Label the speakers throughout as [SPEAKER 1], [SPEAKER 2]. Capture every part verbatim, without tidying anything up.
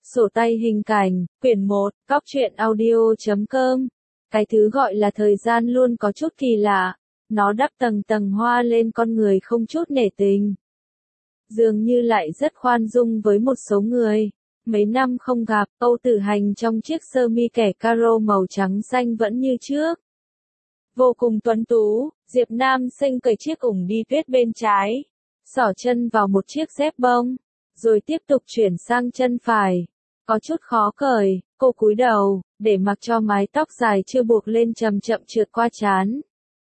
[SPEAKER 1] Sổ tay hình cảnh, quyển một, cóc truyện audio chấm com. Cái thứ gọi là thời gian luôn có chút kỳ lạ. Nó đắp tầng tầng hoa lên con người không chút nể tình. Dường như lại rất khoan dung với một số người. Mấy năm không gặp, Âu Tử Hành trong chiếc sơ mi kẻ caro màu trắng xanh vẫn như trước. Vô cùng tuấn tú, Diệp Nam Sinh cởi chiếc ủng đi tuyết bên trái. Xỏ chân vào một chiếc dép bông. Rồi tiếp tục chuyển sang chân phải. Có chút khó cởi, cô cúi đầu, để mặc cho mái tóc dài chưa buộc lên chậm chậm trượt qua trán.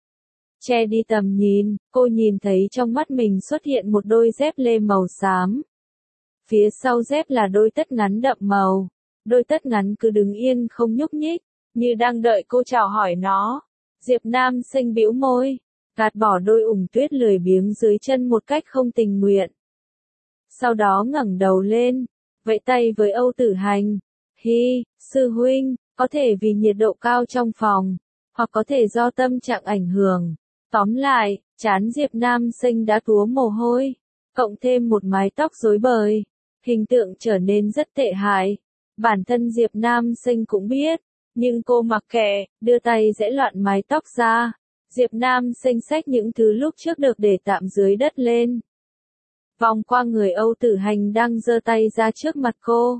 [SPEAKER 1] Che đi tầm nhìn, cô nhìn thấy trong mắt mình xuất hiện một đôi dép lê màu xám. Phía sau dép là đôi tất ngắn đậm màu. Đôi tất ngắn cứ đứng yên không nhúc nhích, như đang đợi cô chào hỏi nó. Diệp Nam Sinh bĩu môi, gạt bỏ đôi ủng tuyết lười biếng dưới chân một cách không tình nguyện. Sau đó ngẩng đầu lên, vẫy tay với Âu Tử Hành. Hi, sư huynh, có thể vì nhiệt độ cao trong phòng, hoặc có thể do tâm trạng ảnh hưởng. Tóm lại, trán Diệp Nam Sinh đã túa mồ hôi, cộng thêm một mái tóc rối bời, hình tượng trở nên rất tệ hại. Bản thân Diệp Nam Sinh cũng biết, nhưng cô mặc kệ, đưa tay giãy loạn mái tóc ra. Diệp Nam Sinh xách những thứ lúc trước được để tạm dưới đất lên. Vòng qua người Âu Tử Hành đang giơ tay ra trước mặt cô.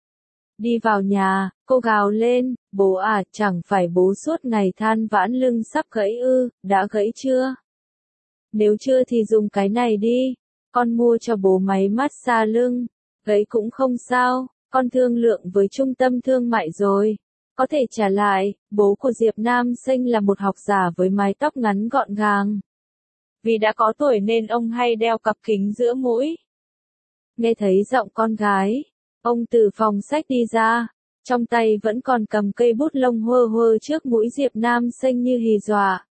[SPEAKER 1] Đi vào nhà, cô gào lên, bố à, chẳng phải bố suốt ngày than vãn lưng sắp gãy ư, đã gãy chưa? Nếu chưa thì dùng cái này đi, con mua cho bố máy massage lưng, gãy cũng không sao, con thương lượng với trung tâm thương mại rồi. Có thể trả lại, bố của Diệp Nam Sinh là một học giả với mái tóc ngắn gọn gàng. Vì đã có tuổi nên ông hay đeo cặp kính giữa mũi. Nghe thấy giọng con gái, ông từ phòng sách đi ra, trong tay vẫn còn cầm cây bút lông hơ hơ trước mũi Diệp Nam Sinh như hì dọa.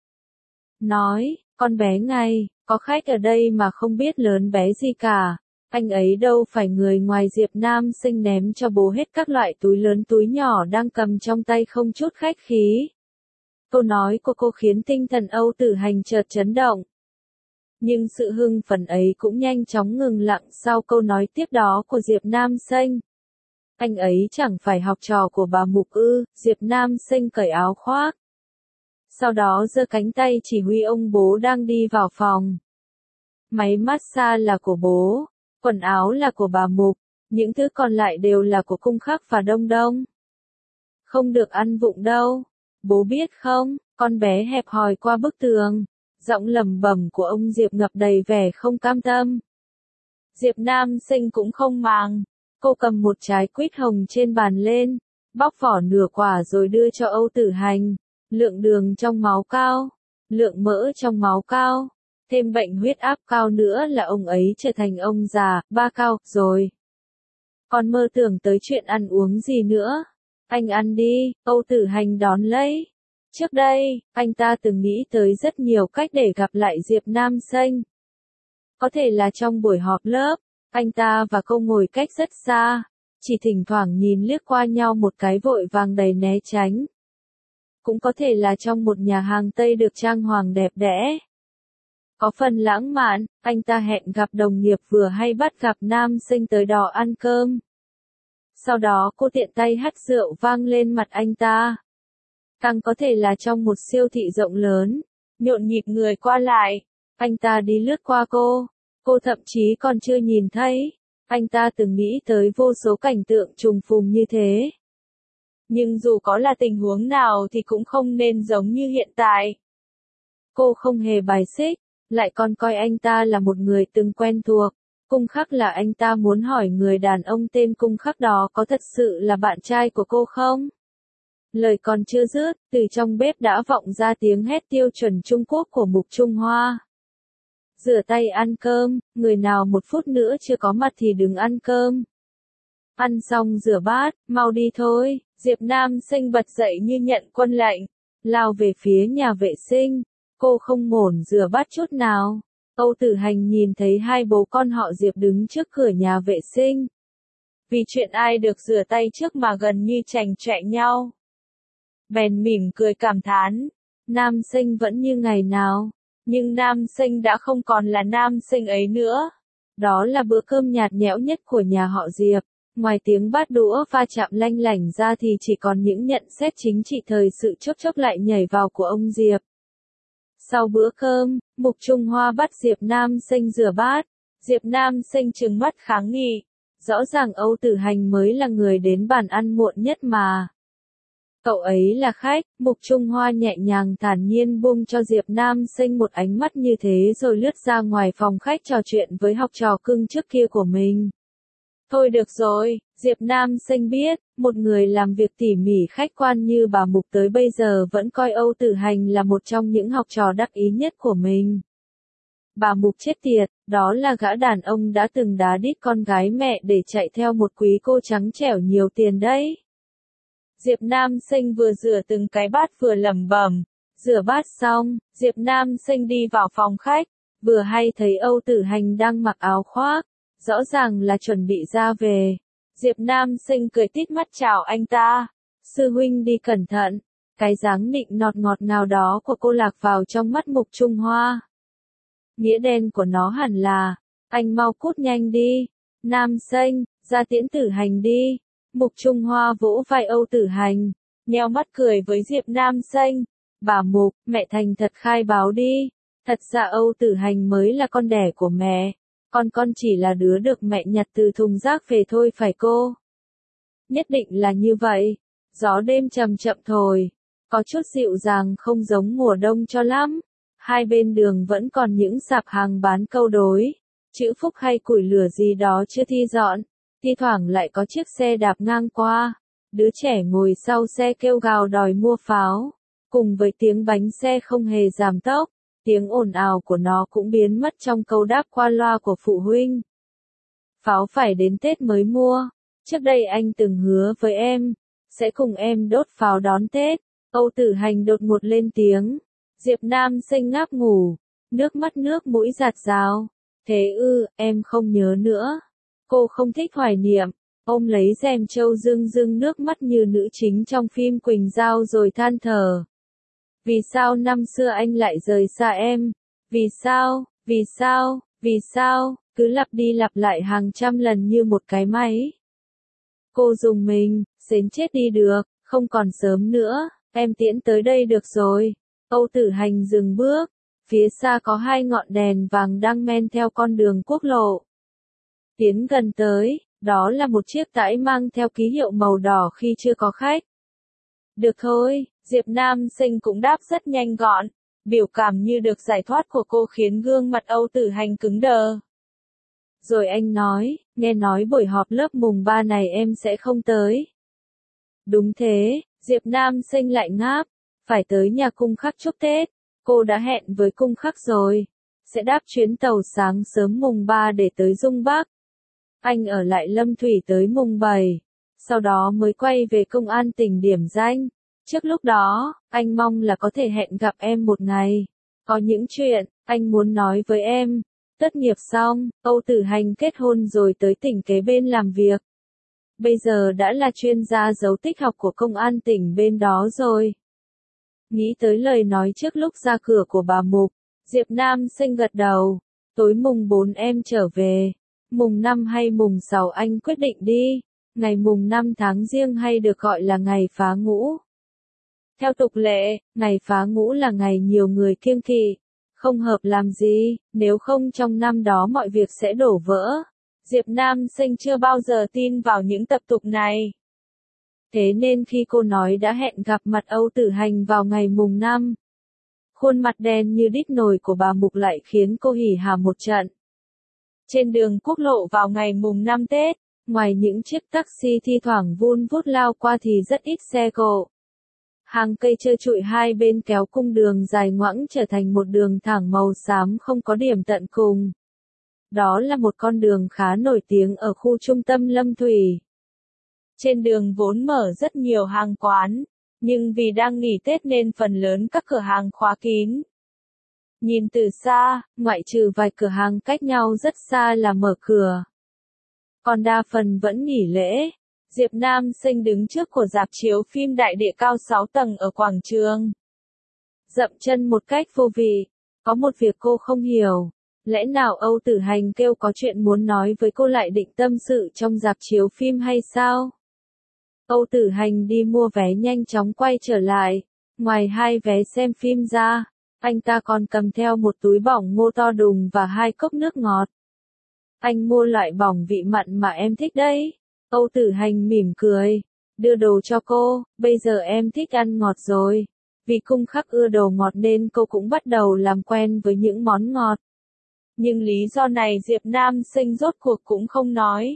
[SPEAKER 1] Nói, con bé ngay, có khách ở đây mà không biết lớn bé gì cả, anh ấy đâu phải người ngoài. Diệp Nam Sinh ném cho bố hết các loại túi lớn túi nhỏ đang cầm trong tay không chút khách khí. Câu nói của cô khiến tinh thần Âu Tử Hành chợt chấn động. Nhưng sự hưng phấn ấy cũng nhanh chóng ngừng lặng sau câu nói tiếp đó của Diệp Nam Sinh. Anh ấy chẳng phải học trò của bà Mục ư? Diệp Nam Sinh cởi áo khoác. Sau đó giơ cánh tay chỉ huy ông bố đang đi vào phòng. Máy massage là của bố, quần áo là của bà Mục, những thứ còn lại đều là của Cung Khắc và Đông Đông. Không được ăn vụng đâu, bố biết không? Con bé hẹp hòi qua bức tường. Giọng lẩm bẩm của ông Diệp ngập đầy vẻ không cam tâm. Diệp Nam Sinh cũng không màng. Cô cầm một trái quýt hồng trên bàn lên, bóc vỏ nửa quả rồi đưa cho Âu Tử Hành. Lượng đường trong máu cao, lượng mỡ trong máu cao, thêm bệnh huyết áp cao nữa là ông ấy trở thành ông già, ba cao, rồi. Còn mơ tưởng tới chuyện ăn uống gì nữa. Anh ăn đi, Âu Tử Hành đón lấy. Trước đây, anh ta từng nghĩ tới rất nhiều cách để gặp lại Diệp Nam Sinh. Có thể là trong buổi họp lớp, anh ta và cô ngồi cách rất xa, chỉ thỉnh thoảng nhìn liếc qua nhau một cái vội vàng đầy né tránh. Cũng có thể là trong một nhà hàng Tây được trang hoàng đẹp đẽ. Có phần lãng mạn, anh ta hẹn gặp đồng nghiệp vừa hay bắt gặp Nam Sinh tới đó ăn cơm. Sau đó cô tiện tay hắt rượu vang lên mặt anh ta. Càng có thể là trong một siêu thị rộng lớn, nhộn nhịp người qua lại, anh ta đi lướt qua cô, cô thậm chí còn chưa nhìn thấy. Anh ta từng nghĩ tới vô số cảnh tượng trùng phùng như thế. Nhưng dù có là tình huống nào thì cũng không nên giống như hiện tại. Cô không hề bài xích, lại còn coi anh ta là một người từng quen thuộc. Cung Khắc là anh ta muốn hỏi người đàn ông tên Cung Khắc đó có thật sự là bạn trai của cô không? Lời còn chưa dứt, từ trong bếp đã vọng ra tiếng hét tiêu chuẩn Trung Quốc của Mục Trung Hoa. Rửa tay ăn cơm, người nào một phút nữa chưa có mặt thì đừng ăn cơm. Ăn xong rửa bát, mau đi thôi. Diệp Nam Sinh bật dậy như nhận quân lệnh, lao về phía nhà vệ sinh. Cô không ngổn rửa bát chút nào. Âu Tử Hành nhìn thấy hai bố con họ Diệp đứng trước cửa nhà vệ sinh. Vì chuyện ai được rửa tay trước mà gần như chành chọe nhau. Bèn mỉm cười cảm thán, Nam Sinh vẫn như ngày nào, nhưng Nam Sinh đã không còn là Nam Sinh ấy nữa. Đó là bữa cơm nhạt nhẽo nhất của nhà họ Diệp. Ngoài tiếng bát đũa va chạm lanh lảnh ra thì chỉ còn những nhận xét chính trị thời sự chốc chốc lại nhảy vào của ông Diệp. Sau bữa cơm, Mục Trung Hoa bắt Diệp Nam Sinh rửa bát. Diệp Nam Sinh trừng mắt kháng nghị. Rõ ràng Âu Tử Hành mới là người đến bàn ăn muộn nhất mà. Cậu ấy là khách. Mục Trung Hoa nhẹ nhàng thản nhiên buông cho Diệp Nam Sinh một ánh mắt như thế rồi lướt ra ngoài phòng khách trò chuyện với học trò cưng trước kia của mình. Thôi được rồi, Diệp Nam Sinh biết, một người làm việc tỉ mỉ khách quan như bà Mục tới bây giờ vẫn coi Âu Tử Hành là một trong những học trò đắc ý nhất của mình. Bà Mục chết tiệt, đó là gã đàn ông đã từng đá đít con gái mẹ để chạy theo một quý cô trắng trẻo nhiều tiền đấy. Diệp Nam Sinh vừa rửa từng cái bát vừa lẩm bẩm. Rửa bát xong, Diệp Nam Sinh đi vào phòng khách, vừa hay thấy Âu Tử Hành đang mặc áo khoác, rõ ràng là chuẩn bị ra về. Diệp Nam Sinh cười tít mắt chào anh ta. Sư huynh đi cẩn thận. Cái dáng nịnh nọt ngọt ngào đó của cô lạc vào trong mắt Mục Trung Hoa. Nghĩa đen của nó hẳn là, anh mau cút nhanh đi. Nam Sinh, ra tiễn Tử Hành đi. Mục Trung Hoa vỗ vai Âu Tử Hành, nheo mắt cười với Diệp Nam Sinh. Bà Mục, mẹ thành thật khai báo đi. Thật ra Âu Tử Hành mới là con đẻ của mẹ. Con con chỉ là đứa được mẹ nhặt từ thùng rác về thôi phải cô? Nhất định là như vậy. Gió đêm chậm chậm thổi, có chút dịu dàng không giống mùa đông cho lắm. Hai bên đường vẫn còn những sạp hàng bán câu đối, chữ phúc hay củi lửa gì đó chưa thi dọn. Thi thoảng lại có chiếc xe đạp ngang qua, đứa trẻ ngồi sau xe kêu gào đòi mua pháo, cùng với tiếng bánh xe không hề giảm tốc, tiếng ồn ào của nó cũng biến mất trong câu đáp qua loa của phụ huynh. Pháo phải đến Tết mới mua, trước đây anh từng hứa với em, sẽ cùng em đốt pháo đón Tết. Âu Tử Hành đột ngột lên tiếng. Diệp Nam Sinh ngáp ngủ, nước mắt nước mũi giạt rào. Thế ư, em không nhớ nữa. Cô không thích hoài niệm, ôm lấy rèm trâu rưng rưng nước mắt như nữ chính trong phim Quỳnh Giao rồi than thở. Vì sao năm xưa anh lại rời xa em? Vì sao, vì sao, vì sao, cứ lặp đi lặp lại hàng trăm lần như một cái máy. Cô dùng mình, xến chết đi được, không còn sớm nữa, em tiễn tới đây được rồi. Âu Tử Hành dừng bước, phía xa có hai ngọn đèn vàng đang men theo con đường quốc lộ. Tiến gần tới, đó là một chiếc tải mang theo ký hiệu màu đỏ khi chưa có khách. Được thôi, Diệp Nam Sinh cũng đáp rất nhanh gọn, biểu cảm như được giải thoát của cô khiến gương mặt Âu Tử Hành cứng đờ. Rồi anh nói, nghe nói buổi họp lớp mùng ba này em sẽ không tới. Đúng thế, Diệp Nam Sinh lại ngáp, phải tới nhà Cung Khắc chúc Tết, cô đã hẹn với Cung Khắc rồi, sẽ đáp chuyến tàu sáng sớm mùng ba để tới Dung Bắc. Anh ở lại Lâm Thủy tới mùng bảy, sau đó mới quay về công an tỉnh điểm danh. Trước lúc đó, anh mong là có thể hẹn gặp em một ngày. Có những chuyện, anh muốn nói với em. Tốt nghiệp xong, Âu Tử Hành kết hôn rồi tới tỉnh kế bên làm việc. Bây giờ đã là chuyên gia dấu tích học của công an tỉnh bên đó rồi. Nghĩ tới lời nói trước lúc ra cửa của bà Mục, Diệp Nam Sinh gật đầu. Tối mùng bốn em trở về. Mùng năm hay mùng sáu anh quyết định đi. Ngày mùng năm tháng Giêng hay được gọi là ngày phá ngũ. Theo tục lệ, ngày phá ngũ là ngày nhiều người kiêng kỵ. Không hợp làm gì, nếu không trong năm đó mọi việc sẽ đổ vỡ. Diệp Nam Sinh chưa bao giờ tin vào những tập tục này. Thế nên khi cô nói đã hẹn gặp mặt Âu Tử Hành vào ngày mùng năm, khuôn mặt đen như đít nồi của bà Mục lại khiến cô hỉ hả một trận. Trên đường quốc lộ vào ngày mùng năm Tết, ngoài những chiếc taxi thi thoảng vun vút lao qua thì rất ít xe cộ. Hàng cây trơ trụi hai bên kéo cung đường dài ngoẵng trở thành một đường thẳng màu xám không có điểm tận cùng. Đó là một con đường khá nổi tiếng ở khu trung tâm Lâm Thủy. Trên đường vốn mở rất nhiều hàng quán, nhưng vì đang nghỉ Tết nên phần lớn các cửa hàng khóa kín. Nhìn từ xa, ngoại trừ vài cửa hàng cách nhau rất xa là mở cửa, còn đa phần vẫn nghỉ lễ. Diệp Nam Sinh đứng trước của rạp chiếu phim đại địa cao sáu tầng ở quảng trường. Dậm chân một cách vô vị. Có một việc cô không hiểu, Lẽ nào Âu Tử Hành kêu có chuyện muốn nói với cô lại định tâm sự trong rạp chiếu phim hay sao? Âu Tử Hành đi mua vé nhanh chóng quay trở lại. Ngoài hai vé xem phim ra, anh ta còn cầm theo một túi bỏng ngô to đùng và hai cốc nước ngọt. Anh mua loại bỏng vị mặn mà em thích đấy. Âu Tử Hành mỉm cười, đưa đồ cho cô, bây giờ em thích ăn ngọt rồi. Vì Cung Khắc ưa đồ ngọt nên cô cũng bắt đầu làm quen với những món ngọt. Nhưng lý do này Diệp Nam Sinh rốt cuộc cũng không nói.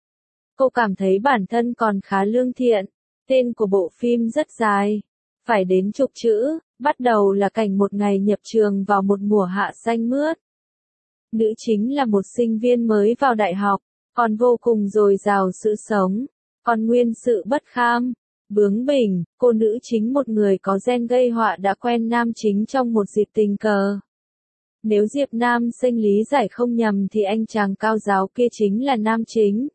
[SPEAKER 1] Cô cảm thấy bản thân còn khá lương thiện. Tên của bộ phim rất dài, phải đến chục chữ, bắt đầu là cảnh một ngày nhập trường vào một mùa hạ xanh mướt. Nữ chính là một sinh viên mới vào đại học, còn vô cùng dồi dào sự sống, còn nguyên sự bất kham, bướng bỉnh. Cô nữ chính một người có gen gây họa đã quen nam chính trong một dịp tình cờ. Nếu Diệp Nam Sinh lý giải không nhầm thì anh chàng cao giáo kia chính là nam chính.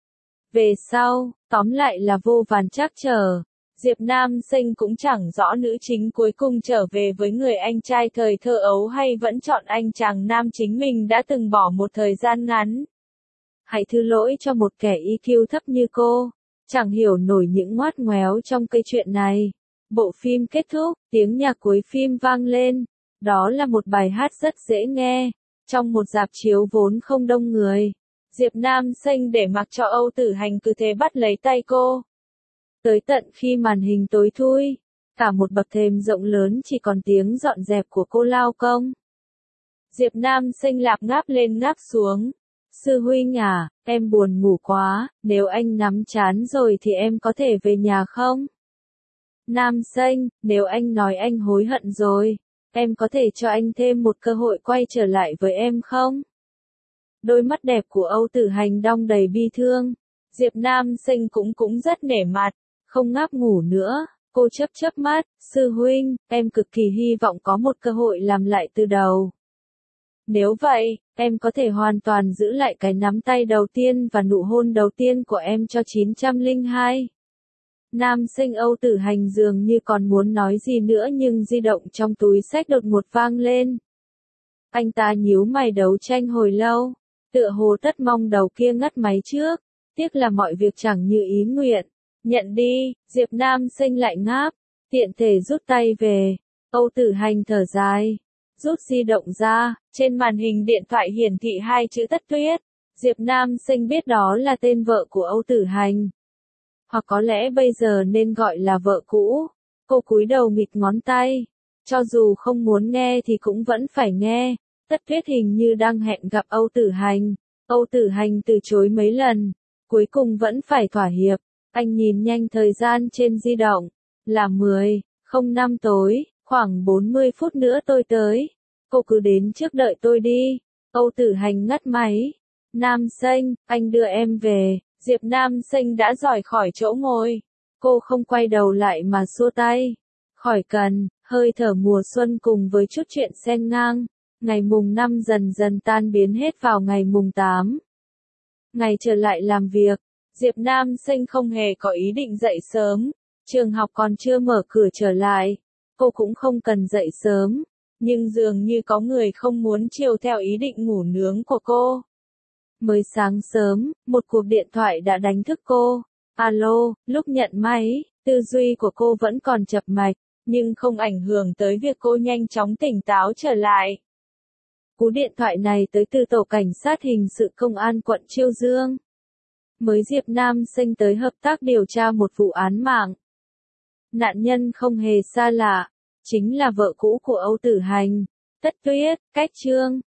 [SPEAKER 1] Về sau, tóm lại là vô vàn trắc trở. Diệp Nam Sinh cũng chẳng rõ nữ chính cuối cùng trở về với người anh trai thời thơ ấu hay vẫn chọn anh chàng nam chính mình đã từng bỏ một thời gian ngắn. Hãy thứ lỗi cho một kẻ i kiu thấp như cô, chẳng hiểu nổi những ngoát ngoéo trong cây chuyện này. Bộ phim kết thúc, tiếng nhạc cuối phim vang lên. Đó là một bài hát rất dễ nghe, trong một rạp chiếu vốn không đông người. Diệp Nam Sinh để mặc cho Âu Tử Hành cứ thế bắt lấy tay cô. Tới tận khi màn hình tối thui, cả một bậc thềm rộng lớn chỉ còn tiếng dọn dẹp của cô lao công. Diệp Nam Sinh lạp ngáp lên ngáp xuống. Sư huynh à, em buồn ngủ quá, nếu anh nắm chán rồi thì em có thể về nhà không? Nam Sinh, nếu anh nói anh hối hận rồi, em có thể cho anh thêm một cơ hội quay trở lại với em không? Đôi mắt đẹp của Âu Tử Hành đong đầy bi thương. Diệp Nam Sinh cũng cũng rất nể mặt, không ngáp ngủ nữa. Cô chớp chớp mắt, sư huynh, em cực kỳ hy vọng có một cơ hội làm lại từ đầu. Nếu vậy, em có thể hoàn toàn giữ lại cái nắm tay đầu tiên và nụ hôn đầu tiên của em cho chín trăm lẻ hai. Nam Sinh Âu Tử Hành dường như còn muốn nói gì nữa nhưng di động trong túi xách đột ngột vang lên. Anh ta nhíu mày đấu tranh hồi lâu, tựa hồ tất mong đầu kia ngắt máy trước, tiếc là mọi việc chẳng như ý nguyện. Nhận đi, Diệp Nam Sinh lại ngáp, tiện thể rút tay về. Âu Tử Hành thở dài, rút di động ra, trên màn hình điện thoại hiển thị hai chữ Tất Tuyết. Diệp Nam Sinh biết đó là tên vợ của Âu Tử Hành. Hoặc có lẽ bây giờ nên gọi là vợ cũ. Cô cúi đầu mịt ngón tay. Cho dù không muốn nghe thì cũng vẫn phải nghe. Tất Tuyết hình như đang hẹn gặp Âu Tử Hành. Âu Tử Hành từ chối mấy lần, cuối cùng vẫn phải thỏa hiệp. Anh nhìn nhanh thời gian trên di động. Là mười không năm tối, khoảng bốn mươi phút nữa tôi tới. Cô cứ đến trước đợi tôi đi. Âu Tử Hành ngắt máy. Nam Sinh, anh đưa em về. Diệp Nam Sinh đã rời khỏi chỗ ngồi. Cô không quay đầu lại mà xua tay. Khỏi cần, hơi thở mùa xuân cùng với chút chuyện xen ngang. Ngày mùng năm dần dần tan biến hết vào ngày mùng tám. Ngày trở lại làm việc, Diệp Nam Sinh không hề có ý định dậy sớm. Trường học còn chưa mở cửa trở lại. Cô cũng không cần dậy sớm. Nhưng dường như có người không muốn chiều theo ý định ngủ nướng của cô. Mới sáng sớm, một cuộc điện thoại đã đánh thức cô. Alo, lúc nhận máy, tư duy của cô vẫn còn chập mạch, nhưng không ảnh hưởng tới việc cô nhanh chóng tỉnh táo trở lại. Cú điện thoại này tới từ tổ cảnh sát hình sự công an quận Chiêu Dương. Mới Diệp Nam Sinh tới hợp tác điều tra một vụ án mạng. Nạn nhân không hề xa lạ, chính là vợ cũ của Âu Tử Hành, Tất Tuyết. Cách chương